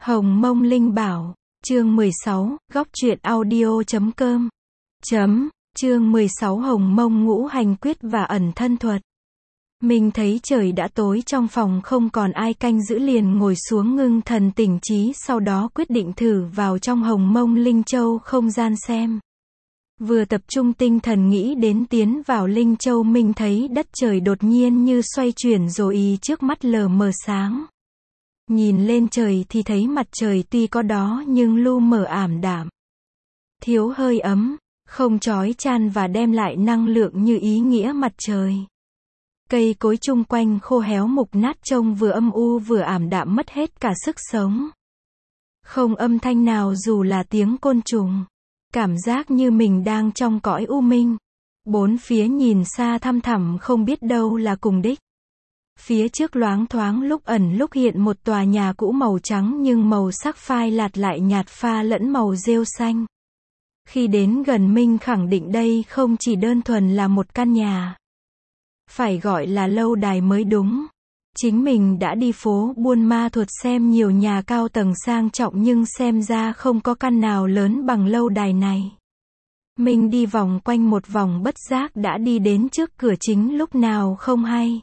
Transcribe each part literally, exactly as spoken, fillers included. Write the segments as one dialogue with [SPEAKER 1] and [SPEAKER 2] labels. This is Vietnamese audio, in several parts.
[SPEAKER 1] Hồng Mông Linh Bảo, chương mười sáu, góc truyện audio chấm com. Chấm, chương mười sáu Hồng Mông Ngũ Hành Quyết và ẩn thân thuật. Mình thấy trời đã tối, trong phòng không còn ai canh giữ, liền ngồi xuống ngưng thần tỉnh trí, sau đó quyết định thử vào trong Hồng Mông Linh Châu không gian xem. Vừa tập trung tinh thần nghĩ đến tiến vào Linh Châu, mình thấy đất trời đột nhiên như xoay chuyển rồi, trước mắt lờ mờ sáng. Nhìn lên trời thì thấy mặt trời tuy có đó nhưng lu mờ ảm đạm, thiếu hơi ấm, không chói chang và đem lại năng lượng như ý nghĩa mặt trời. Cây cối chung quanh khô héo mục nát, trông vừa âm u vừa ảm đạm, mất hết cả sức sống. Không âm thanh nào dù là tiếng côn trùng. Cảm giác như mình đang trong cõi u minh. Bốn phía nhìn xa thăm thẳm, không biết đâu là cùng đích. Phía trước loáng thoáng lúc ẩn lúc hiện một tòa nhà cũ màu trắng nhưng màu sắc phai lạt lại nhạt, pha lẫn màu rêu xanh. Khi đến gần, mình khẳng định đây không chỉ đơn thuần là một căn nhà, phải gọi là lâu đài mới đúng. Chính mình đã đi phố Buôn Ma Thuột xem nhiều nhà cao tầng sang trọng nhưng xem ra không có căn nào lớn bằng lâu đài này. Mình đi vòng quanh một vòng, bất giác đã đi đến trước cửa chính, lúc nào không hay.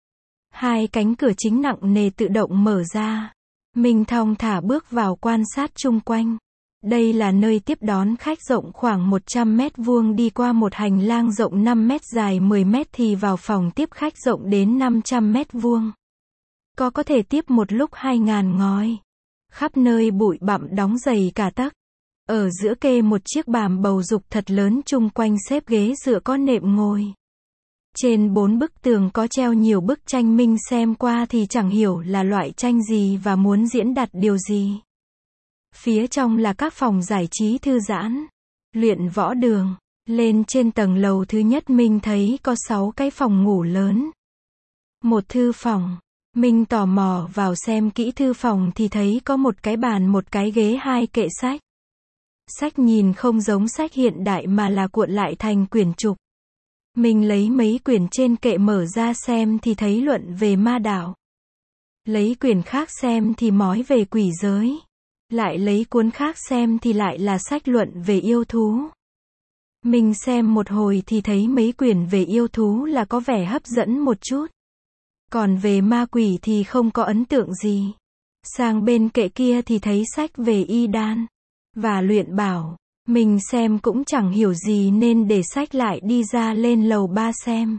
[SPEAKER 1] Hai cánh cửa chính nặng nề tự động mở ra. Mình thong thả bước vào, quan sát chung quanh. Đây là nơi tiếp đón khách, rộng khoảng một trăm mét vuông, đi qua một hành lang rộng năm mét, dài mười mét thì vào phòng tiếp khách rộng đến năm trăm mét vuông. Có có thể tiếp một lúc hai ngàn ngói. Khắp nơi bụi bặm đóng dày cả tấc. Ở giữa kê một chiếc bàn bầu dục thật lớn, chung quanh xếp ghế dựa có nệm ngồi. Trên bốn bức tường có treo nhiều bức tranh, mình xem qua thì chẳng hiểu là loại tranh gì và muốn diễn đạt điều gì. Phía trong là các phòng giải trí, thư giãn, luyện võ đường. Lên trên tầng lầu thứ nhất, mình thấy có sáu cái phòng ngủ lớn, một thư phòng. Mình tò mò vào xem kỹ thư phòng thì thấy có một cái bàn, một cái ghế, hai kệ sách. Sách nhìn không giống sách hiện đại mà là cuộn lại thành quyển trục. Mình lấy mấy quyển trên kệ mở ra xem thì thấy luận về ma đạo. Lấy quyển khác xem thì mói về quỷ giới. Lại lấy cuốn khác xem thì lại là sách luận về yêu thú. Mình xem một hồi thì thấy mấy quyển về yêu thú là có vẻ hấp dẫn một chút. Còn về ma quỷ thì không có ấn tượng gì. Sang bên kệ kia thì thấy sách về y đan và luyện bảo. Mình xem cũng chẳng hiểu gì nên để sách lại, đi ra lên lầu ba xem.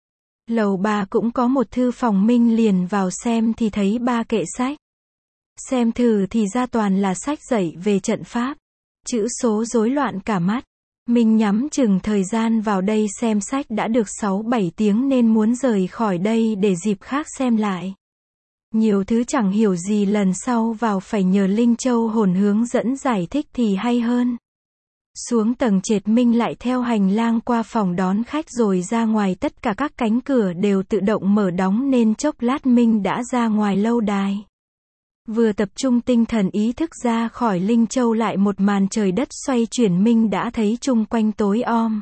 [SPEAKER 1] Lầu ba cũng có một thư phòng, mình liền vào xem thì thấy ba kệ sách. Xem thử thì ra toàn là sách dạy về trận pháp. Chữ số rối loạn cả mắt. Mình nhắm chừng thời gian vào đây xem sách đã được sáu bảy tiếng nên muốn rời khỏi đây để dịp khác xem lại. Nhiều thứ chẳng hiểu gì, lần sau vào phải nhờ Linh Châu hồn hướng dẫn giải thích thì hay hơn. Xuống tầng trệt, mình lại theo hành lang qua phòng đón khách rồi ra ngoài, tất cả các cánh cửa đều tự động mở đóng nên chốc lát mình đã ra ngoài lâu đài. Vừa tập trung tinh thần ý thức ra khỏi Linh Châu, lại một màn trời đất xoay chuyển, mình đã thấy chung quanh tối om.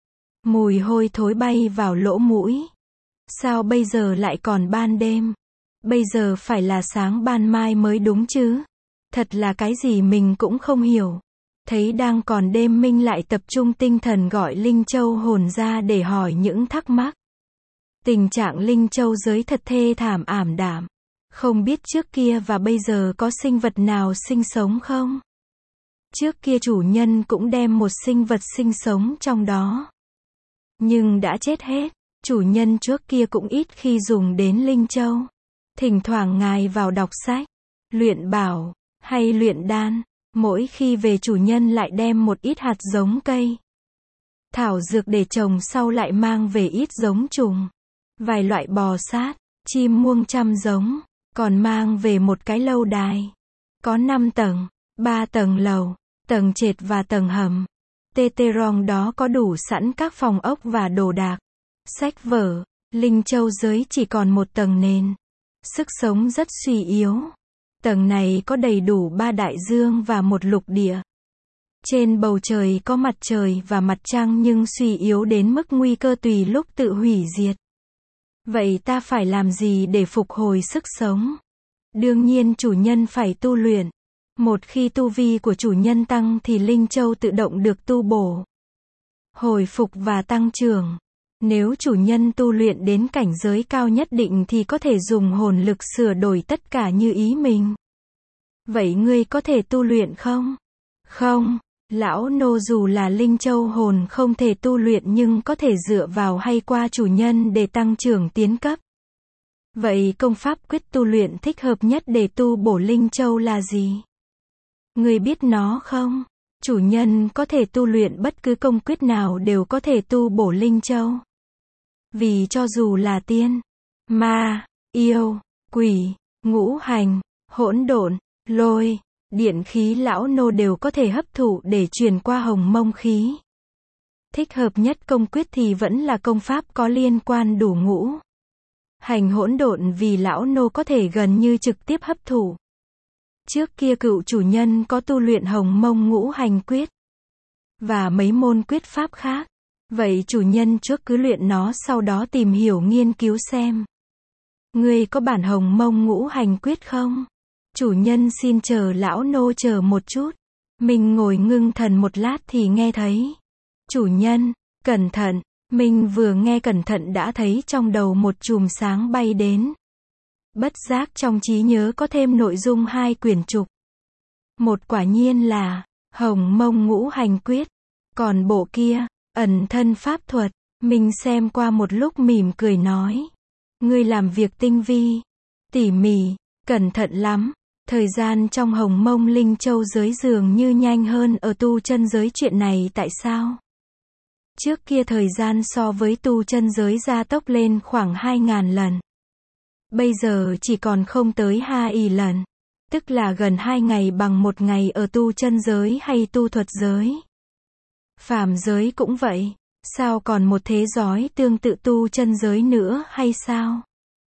[SPEAKER 1] Mùi hôi thối bay vào lỗ mũi. Sao bây giờ lại còn ban đêm? Bây giờ phải là sáng ban mai mới đúng chứ? Thật là cái gì mình cũng không hiểu. Thấy đang còn đêm, mình lại tập trung tinh thần gọi Linh Châu hồn ra để hỏi những thắc mắc. Tình trạng Linh Châu giới thật thê thảm, ảm đạm. Không biết trước kia và bây giờ có sinh vật nào sinh sống không? Trước kia chủ nhân cũng đem một sinh vật sinh sống trong đó, nhưng đã chết hết. Chủ nhân trước kia cũng ít khi dùng đến Linh Châu. Thỉnh thoảng ngài vào đọc sách, luyện bảo, hay luyện đan. Mỗi khi về, chủ nhân lại đem một ít hạt giống cây, thảo dược để trồng, sau lại mang về ít giống trùng, vài loại bò sát, chim muông trăm giống. Còn mang về một cái lâu đài, có năm tầng, ba tầng lầu, tầng trệt và tầng hầm. Tê tê rong đó có đủ sẵn các phòng ốc và đồ đạc, sách vở. Linh Châu giới chỉ còn một tầng nền. Sức sống rất suy yếu. Tầng này có đầy đủ ba đại dương và một lục địa. Trên bầu trời có mặt trời và mặt trăng nhưng suy yếu đến mức nguy cơ tùy lúc tự hủy diệt. Vậy ta phải làm gì để phục hồi sức sống? Đương nhiên chủ nhân phải tu luyện. Một khi tu vi của chủ nhân tăng thì linh châu tự động được tu bổ, hồi phục và tăng trưởng. Nếu chủ nhân tu luyện đến cảnh giới cao nhất định thì có thể dùng hồn lực sửa đổi tất cả như ý mình. Vậy ngươi có thể tu luyện không? Không, lão nô dù là linh châu hồn không thể tu luyện nhưng có thể dựa vào hay qua chủ nhân để tăng trưởng tiến cấp. Vậy công pháp quyết tu luyện thích hợp nhất để tu bổ linh châu là gì? Ngươi biết nó không? Chủ nhân có thể tu luyện bất cứ công quyết nào đều có thể tu bổ linh châu. Vì cho dù là tiên, ma, yêu, quỷ, ngũ hành, hỗn độn, lôi, điện khí lão nô đều có thể hấp thụ để truyền qua hồng mông khí. Thích hợp nhất công quyết thì vẫn là công pháp có liên quan đủ ngũ hành hỗn độn vì lão nô có thể gần như trực tiếp hấp thụ. Trước kia cựu chủ nhân có tu luyện hồng mông ngũ hành quyết và mấy môn quyết pháp khác. Vậy chủ nhân trước cứ luyện nó sau đó tìm hiểu nghiên cứu xem. Ngươi có bản hồng mông ngũ hành quyết không? Chủ nhân xin chờ lão nô chờ một chút. Mình ngồi ngưng thần một lát thì nghe thấy. Chủ nhân, cẩn thận. Mình vừa nghe cẩn thận đã thấy trong đầu một chùm sáng bay đến. Bất giác trong trí nhớ có thêm nội dung hai quyển trục. Một quả nhiên là hồng mông ngũ hành quyết. Còn bộ kia, ẩn thân pháp thuật. Mình xem qua một lúc mỉm cười nói. Ngươi làm việc tinh vi, tỉ mỉ, cẩn thận lắm. Thời gian trong hồng mông linh châu giới dường như nhanh hơn ở tu chân giới, chuyện này tại sao? Trước kia thời gian so với tu chân giới gia tốc lên khoảng hai ngàn lần. Bây giờ chỉ còn không tới hai lần. Tức là gần hai ngày bằng một ngày ở tu chân giới hay tu thuật giới. Phàm giới cũng vậy. Sao còn một thế giới tương tự tu chân giới nữa hay sao?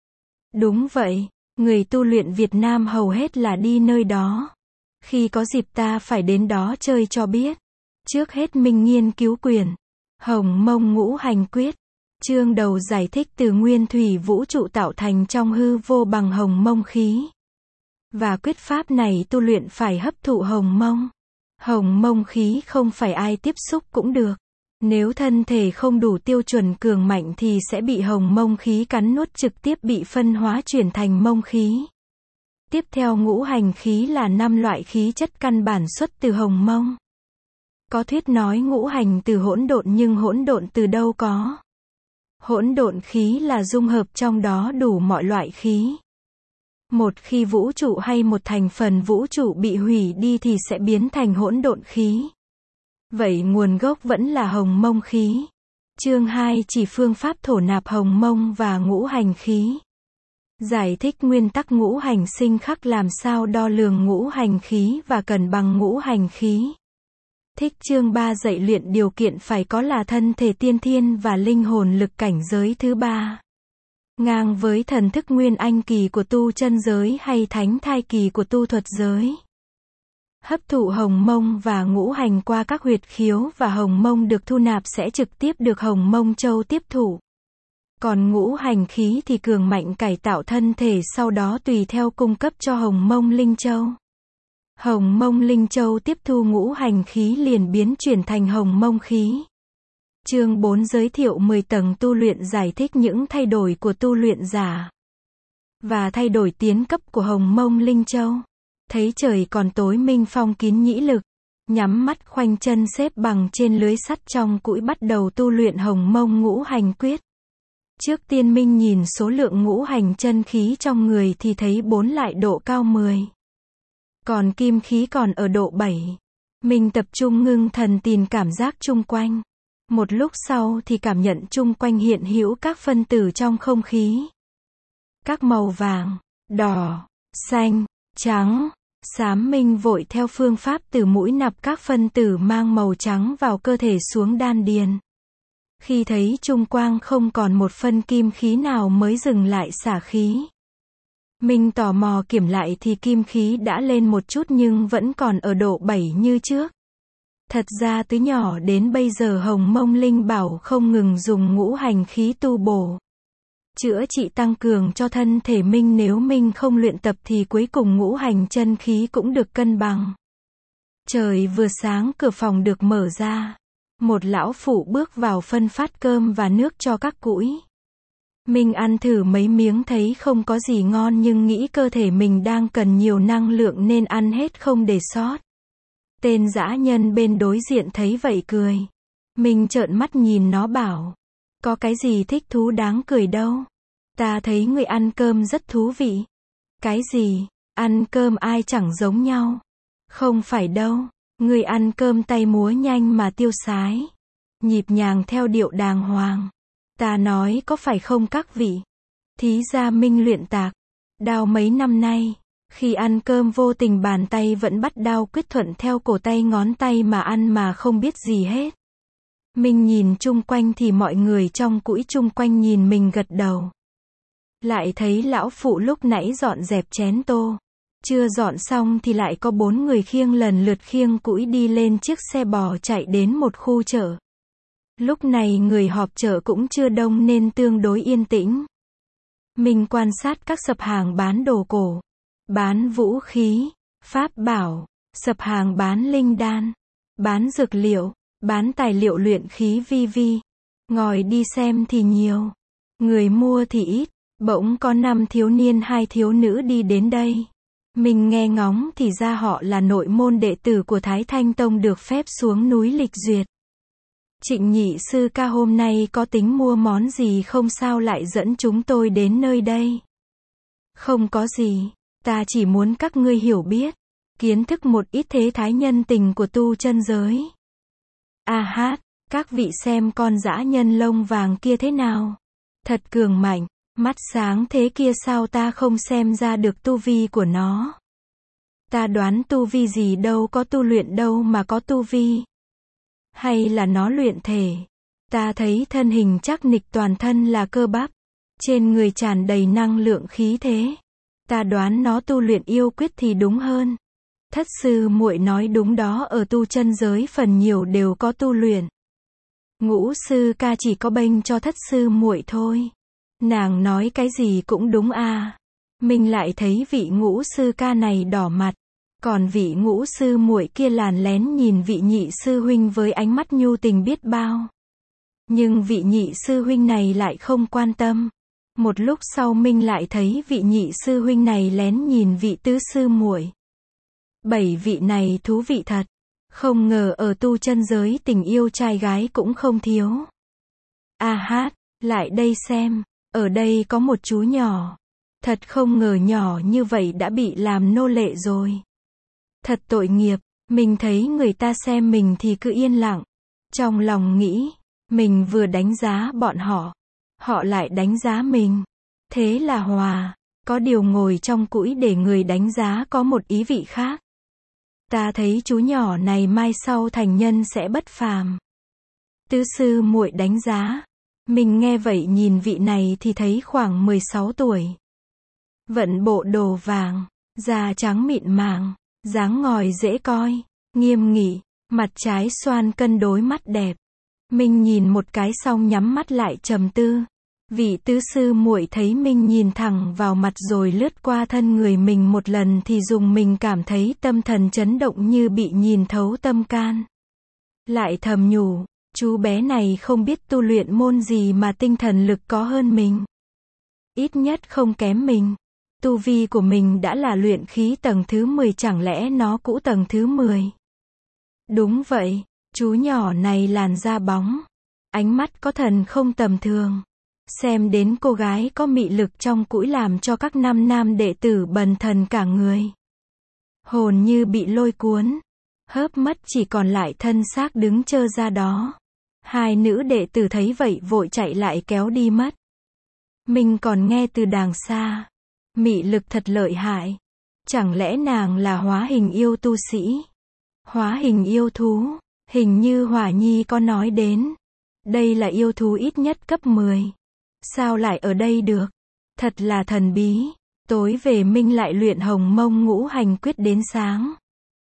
[SPEAKER 1] Đúng vậy. Người tu luyện Việt Nam hầu hết là đi nơi đó. Khi có dịp ta phải đến đó chơi cho biết. Trước hết mình nghiên cứu quyển hồng mông ngũ hành quyết. Chương đầu giải thích từ nguyên thủy vũ trụ tạo thành trong hư vô bằng hồng mông khí. Và quyết pháp này tu luyện phải hấp thụ hồng mông. Hồng mông khí không phải ai tiếp xúc cũng được. Nếu thân thể không đủ tiêu chuẩn cường mạnh thì sẽ bị hồng mông khí cắn nuốt, trực tiếp bị phân hóa chuyển thành mông khí. Tiếp theo ngũ hành khí là năm loại khí chất căn bản xuất từ hồng mông. Có thuyết nói ngũ hành từ hỗn độn, nhưng hỗn độn từ đâu có? Hỗn độn khí là dung hợp trong đó đủ mọi loại khí. Một khi vũ trụ hay một thành phần vũ trụ bị hủy đi thì sẽ biến thành hỗn độn khí. Vậy nguồn gốc vẫn là hồng mông khí. Chương hai chỉ phương pháp thổ nạp hồng mông và ngũ hành khí. Giải thích nguyên tắc ngũ hành sinh khắc, làm sao đo lường ngũ hành khí và cân bằng ngũ hành khí. Thích chương ba dạy luyện điều kiện phải có là thân thể tiên thiên và linh hồn lực cảnh giới thứ ba. Ngang với thần thức nguyên anh kỳ của tu chân giới hay thánh thai kỳ của tu thuật giới. Hấp thụ hồng mông và ngũ hành qua các huyệt khiếu và hồng mông được thu nạp sẽ trực tiếp được hồng mông châu tiếp thụ. Còn ngũ hành khí thì cường mạnh cải tạo thân thể, sau đó tùy theo cung cấp cho hồng mông linh châu. Hồng mông linh châu tiếp thu ngũ hành khí liền biến chuyển thành hồng mông khí. Chương bốn giới thiệu mười tầng tu luyện, giải thích những thay đổi của tu luyện giả và thay đổi tiến cấp của hồng mông linh châu. Thấy trời còn tối, Minh phong kín nhĩ lực, nhắm mắt khoanh chân xếp bằng trên lưới sắt trong cũi bắt đầu tu luyện hồng mông ngũ hành quyết. Trước tiên Minh nhìn số lượng ngũ hành chân khí trong người thì thấy bốn lại độ cao mười. Còn kim khí còn ở độ bảy. Minh tập trung ngưng thần tìm cảm giác chung quanh. Một lúc sau thì cảm nhận chung quanh hiện hữu các phân tử trong không khí. Các màu vàng, đỏ, xanh, trắng, xám. Minh vội theo phương pháp từ mũi nạp các phân tử mang màu trắng vào cơ thể xuống đan điền. Khi thấy chung quang không còn một phân kim khí nào mới dừng lại xả khí. Minh tò mò kiểm lại thì kim khí đã lên một chút nhưng vẫn còn ở độ bảy như trước. Thật ra từ nhỏ đến bây giờ hồng mông linh bảo không ngừng dùng ngũ hành khí tu bổ. chữa trị tăng cường cho thân thể Minh, nếu Minh không luyện tập thì cuối cùng ngũ hành chân khí cũng được cân bằng. Trời vừa sáng cửa phòng được mở ra. Một lão phụ bước vào phân phát cơm và nước cho các cũi. Mình ăn thử mấy miếng thấy không có gì ngon nhưng nghĩ cơ thể mình đang cần nhiều năng lượng nên ăn hết không để sót. Tên dã nhân bên đối diện thấy vậy cười. Mình trợn mắt nhìn nó bảo. Có cái gì thích thú đáng cười đâu. Ta thấy người ăn cơm rất thú vị. Cái gì? Ăn cơm ai chẳng giống nhau. Không phải đâu. Người ăn cơm tay múa nhanh mà tiêu sái. Nhịp nhàng theo điệu đàng hoàng. Ta nói có phải không các vị? Thí ra Minh luyện tạc đao mấy năm nay. Khi ăn cơm vô tình bàn tay vẫn bắt đao quyết thuận theo cổ tay ngón tay mà ăn mà không biết gì hết. Mình nhìn chung quanh thì mọi người trong cũi chung quanh nhìn mình gật đầu. Lại thấy lão phụ lúc nãy dọn dẹp chén tô. Chưa dọn xong thì lại có bốn người khiêng lần lượt khiêng cũi đi lên chiếc xe bò chạy đến một khu chợ. Lúc này người họp chợ cũng chưa đông nên tương đối yên tĩnh. Mình quan sát các sập hàng bán đồ cổ, bán vũ khí, pháp bảo, sập hàng bán linh đan, bán dược liệu, bán tài liệu luyện khí vi vi. Ngồi đi xem thì nhiều, người mua thì ít. Bỗng có năm thiếu niên hai thiếu nữ đi đến đây. Mình nghe ngóng thì ra họ là nội môn đệ tử của Thái Thanh Tông được phép xuống núi lịch duyệt. Trịnh nhị sư ca hôm nay có tính mua món gì không sao lại dẫn chúng tôi đến nơi đây? Không có gì, ta chỉ muốn các ngươi hiểu biết, kiến thức một ít thế thái nhân tình của tu chân giới. A hát, các vị xem con dã nhân lông vàng kia thế nào? Thật cường mạnh, mắt sáng thế kia sao ta không xem ra được tu vi của nó? Ta đoán tu vi gì đâu có tu luyện đâu mà có tu vi. Hay là nó luyện thể? Ta thấy thân hình chắc nịch toàn thân là cơ bắp. Trên người tràn đầy năng lượng khí thế. Ta đoán nó tu luyện yêu quyết thì đúng hơn. Thất sư muội nói đúng đó, ở tu chân giới phần nhiều đều có tu luyện. Ngũ sư ca chỉ có bênh cho thất sư muội thôi. Nàng nói cái gì cũng đúng à. Mình lại thấy vị ngũ sư ca này đỏ mặt. Còn vị ngũ sư muội kia làn lén nhìn vị nhị sư huynh với ánh mắt nhu tình biết bao. Nhưng vị nhị sư huynh này lại không quan tâm. Một lúc sau Minh lại thấy vị nhị sư huynh này lén nhìn vị tứ sư muội. Bảy vị này thú vị thật. Không ngờ ở tu chân giới tình yêu trai gái cũng không thiếu. A hát, lại đây xem, ở đây có một chú nhỏ. Thật không ngờ nhỏ như vậy đã bị làm nô lệ rồi. Thật tội nghiệp, mình thấy người ta xem mình thì cứ yên lặng. Trong lòng nghĩ, mình vừa đánh giá bọn họ, họ lại đánh giá mình. Thế là hòa, có điều ngồi trong cũi để người đánh giá có một ý vị khác. Ta thấy chú nhỏ này mai sau thành nhân sẽ bất phàm. Tứ sư muội đánh giá. Mình nghe vậy nhìn vị này thì thấy khoảng mười sáu tuổi. Vận bộ đồ vàng, da trắng mịn màng, dáng ngòi dễ coi, nghiêm nghị, mặt trái xoan cân đối mắt đẹp. Mình nhìn một cái xong nhắm mắt lại trầm tư. Vị tứ sư muội thấy mình nhìn thẳng vào mặt rồi lướt qua thân người mình một lần thì dùng mình cảm thấy tâm thần chấn động như bị nhìn thấu tâm can. Lại thầm nhủ, chú bé này không biết tu luyện môn gì mà tinh thần lực có hơn mình. Ít nhất không kém mình. Tu vi của mình đã là luyện khí tầng thứ mười, chẳng lẽ nó cũ tầng thứ mười? Đúng vậy, chú nhỏ này làn da bóng, ánh mắt có thần không tầm thường. Xem đến cô gái có mị lực trong cũi làm cho các năm nam đệ tử bần thần cả người. Hồn như bị lôi cuốn, hớp mất chỉ còn lại thân xác đứng trơ ra đó. Hai nữ đệ tử thấy vậy vội chạy lại kéo đi mất. Mình còn nghe từ đàng xa, mị lực thật lợi hại. Chẳng lẽ nàng là hóa hình yêu tu sĩ? Hóa hình yêu thú, hình như Hỏa Nhi có nói đến. Đây là yêu thú ít nhất cấp mười. Sao lại ở đây được? Thật là thần bí. Tối về Minh lại luyện hồng mông ngũ hành quyết đến sáng.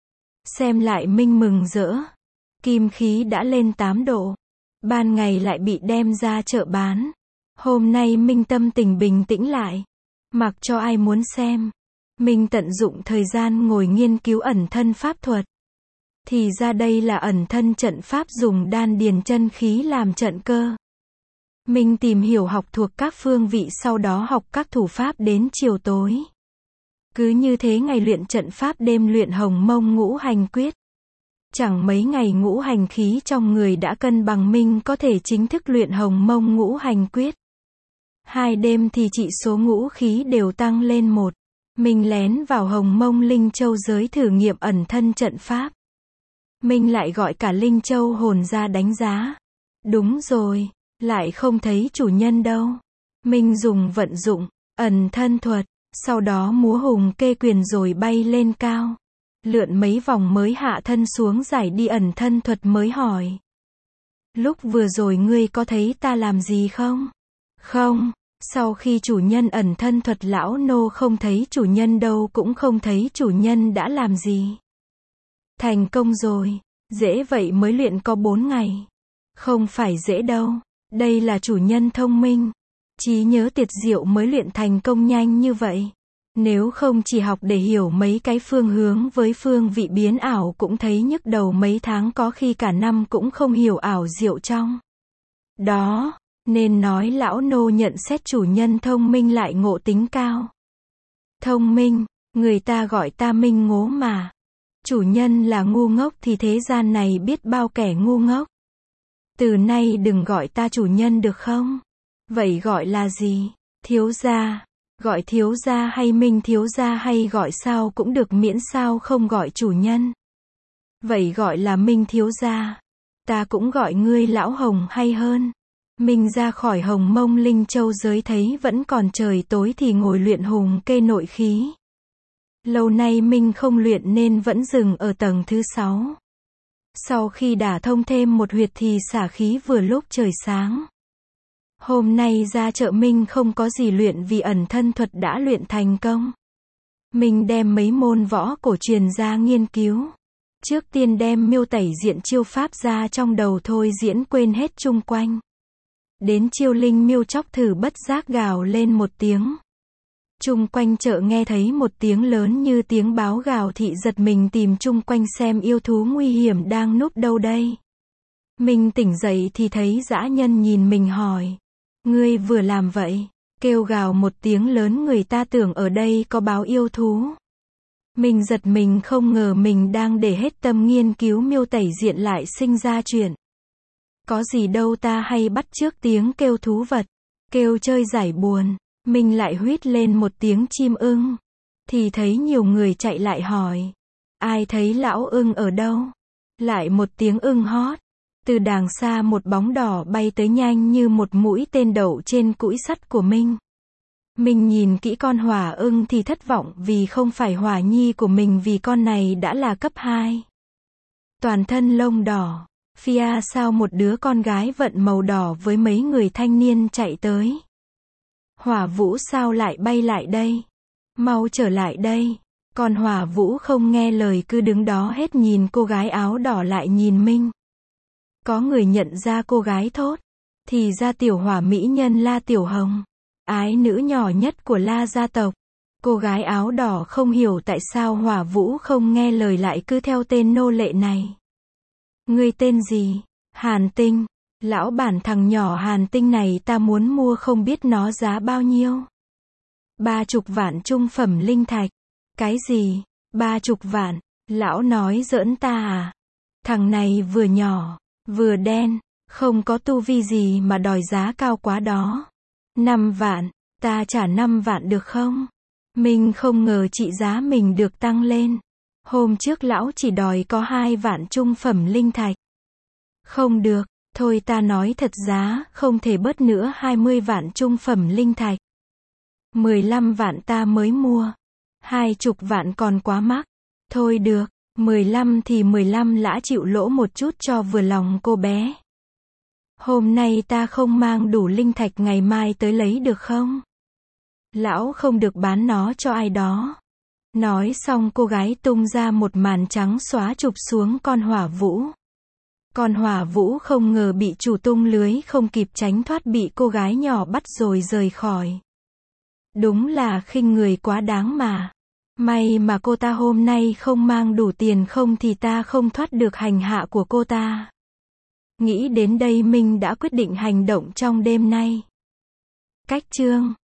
[SPEAKER 1] Xem lại Minh mừng rỡ. Kim khí đã lên tám độ. Ban ngày lại bị đem ra chợ bán. Hôm nay Minh tâm tình bình tĩnh lại. Mặc cho ai muốn xem. Minh tận dụng thời gian ngồi nghiên cứu ẩn thân pháp thuật. Thì ra đây là ẩn thân trận pháp dùng đan điền chân khí làm trận cơ. Minh tìm hiểu học thuộc các phương vị, sau đó học các thủ pháp đến chiều tối. Cứ như thế ngày luyện trận pháp, đêm luyện hồng mông ngũ hành quyết. Chẳng mấy ngày ngũ hành khí trong người đã cân bằng, Minh có thể chính thức luyện hồng mông ngũ hành quyết. Hai đêm thì trị số ngũ khí đều tăng lên một. Minh lén vào hồng mông linh châu giới thử nghiệm ẩn thân trận pháp. Minh lại gọi cả linh châu hồn ra đánh giá. Đúng rồi, lại không thấy chủ nhân đâu. Minh dùng vận dụng ẩn thân thuật, sau đó múa hùng kê quyền rồi bay lên cao. Lượn mấy vòng mới hạ thân xuống giải đi ẩn thân thuật, mới hỏi. Lúc vừa rồi ngươi có thấy ta làm gì không? Không. Sau khi chủ nhân ẩn thân thuật, lão nô không thấy chủ nhân đâu, cũng không thấy chủ nhân đã làm gì. Thành công rồi. Dễ vậy, mới luyện có bốn ngày. Không phải dễ đâu. Đây là chủ nhân thông minh. Trí nhớ tuyệt diệu mới luyện thành công nhanh như vậy. Nếu không chỉ học để hiểu mấy cái phương hướng với phương vị biến ảo cũng thấy nhức đầu, mấy tháng có khi cả năm cũng không hiểu ảo diệu trong đó. Nên nói lão nô nhận xét chủ nhân thông minh lại ngộ tính cao. Thông minh, người ta gọi ta minh ngố mà. Chủ nhân là ngu ngốc thì thế gian này biết bao kẻ ngu ngốc. Từ nay đừng gọi ta chủ nhân được không? Vậy gọi là gì? Thiếu gia. Gọi thiếu gia hay Minh thiếu gia hay gọi sao cũng được, miễn sao không gọi chủ nhân. Vậy gọi là Minh thiếu gia. Ta cũng gọi ngươi lão Hồng hay hơn. Minh ra khỏi hồng mông linh châu giới thấy vẫn còn trời tối thì ngồi luyện hùng kê nội khí. Lâu nay Minh không luyện nên vẫn dừng ở tầng thứ sáu. Sau khi đả thông thêm một huyệt thì xả khí vừa lúc trời sáng. Hôm nay ra chợ Minh không có gì luyện vì ẩn thân thuật đã luyện thành công. Minh đem mấy môn võ cổ truyền ra nghiên cứu. Trước tiên đem miêu tẩy diện chiêu pháp ra trong đầu thôi diễn quên hết chung quanh. Đến chiêu linh miêu chóc thử bất giác gào lên một tiếng. Chung quanh chợ nghe thấy một tiếng lớn như tiếng báo gào thị, giật mình tìm chung quanh xem yêu thú nguy hiểm đang núp đâu đây. Mình tỉnh dậy thì thấy dã nhân nhìn mình hỏi. Ngươi vừa làm vậy? Kêu gào một tiếng lớn, người ta tưởng ở đây có báo yêu thú. Mình giật mình không ngờ mình đang để hết tâm nghiên cứu miêu tẩy diện lại sinh ra chuyện. Có gì đâu, ta hay bắt chước tiếng kêu thú vật. Kêu chơi giải buồn. Mình lại huýt lên một tiếng chim ưng. Thì thấy nhiều người chạy lại hỏi. Ai thấy lão ưng ở đâu? Lại một tiếng ưng hót. Từ đàng xa một bóng đỏ bay tới nhanh như một mũi tên đậu trên cũi sắt của Minh. Mình nhìn kỹ con hỏa ưng thì thất vọng vì không phải hỏa nhi của mình, vì con này đã là cấp hai. Toàn thân lông đỏ. Phía sau một đứa con gái vận màu đỏ với mấy người thanh niên chạy tới. Hỏa Vũ sao lại bay lại đây? Mau trở lại đây. Còn Hỏa Vũ không nghe lời cứ đứng đó hết nhìn cô gái áo đỏ lại nhìn Minh. Có người nhận ra cô gái thốt. Thì ra tiểu hỏa mỹ nhân La Tiểu Hồng. Ái nữ nhỏ nhất của La gia tộc. Cô gái áo đỏ không hiểu tại sao Hỏa Vũ không nghe lời lại cứ theo tên nô lệ này. Ngươi tên gì? Hàn Tinh. Lão bản thằng nhỏ Hàn Tinh này ta muốn mua, không biết nó giá bao nhiêu. Ba chục vạn trung phẩm linh thạch. Cái gì? Ba chục vạn? Lão nói giỡn ta à? Thằng này vừa nhỏ, vừa đen, không có tu vi gì mà đòi giá cao quá đó. Năm vạn, ta trả năm vạn được không? Mình không ngờ trị giá mình được tăng lên. Hôm trước lão chỉ đòi có hai vạn trung phẩm linh thạch. Không được, thôi ta nói thật giá, không thể bớt nữa, hai mươi vạn trung phẩm linh thạch. mười lăm vạn ta mới mua. Hai chục vạn còn quá mắc. Thôi được, mười lăm thì mười lăm, lã chịu lỗ một chút cho vừa lòng cô bé. Hôm nay ta không mang đủ linh thạch, ngày mai tới lấy được không? Lão không được bán nó cho ai đó. Nói xong cô gái tung ra một màn trắng xóa chụp xuống con Hỏa Vũ. Còn Hỏa Vũ không ngờ bị chủ tung lưới không kịp tránh thoát bị cô gái nhỏ bắt rồi rời khỏi. Đúng là khinh người quá đáng mà. May mà cô ta hôm nay không mang đủ tiền, không thì ta không thoát được hành hạ của cô ta. Nghĩ đến đây Minh đã quyết định hành động trong đêm nay. Cách chương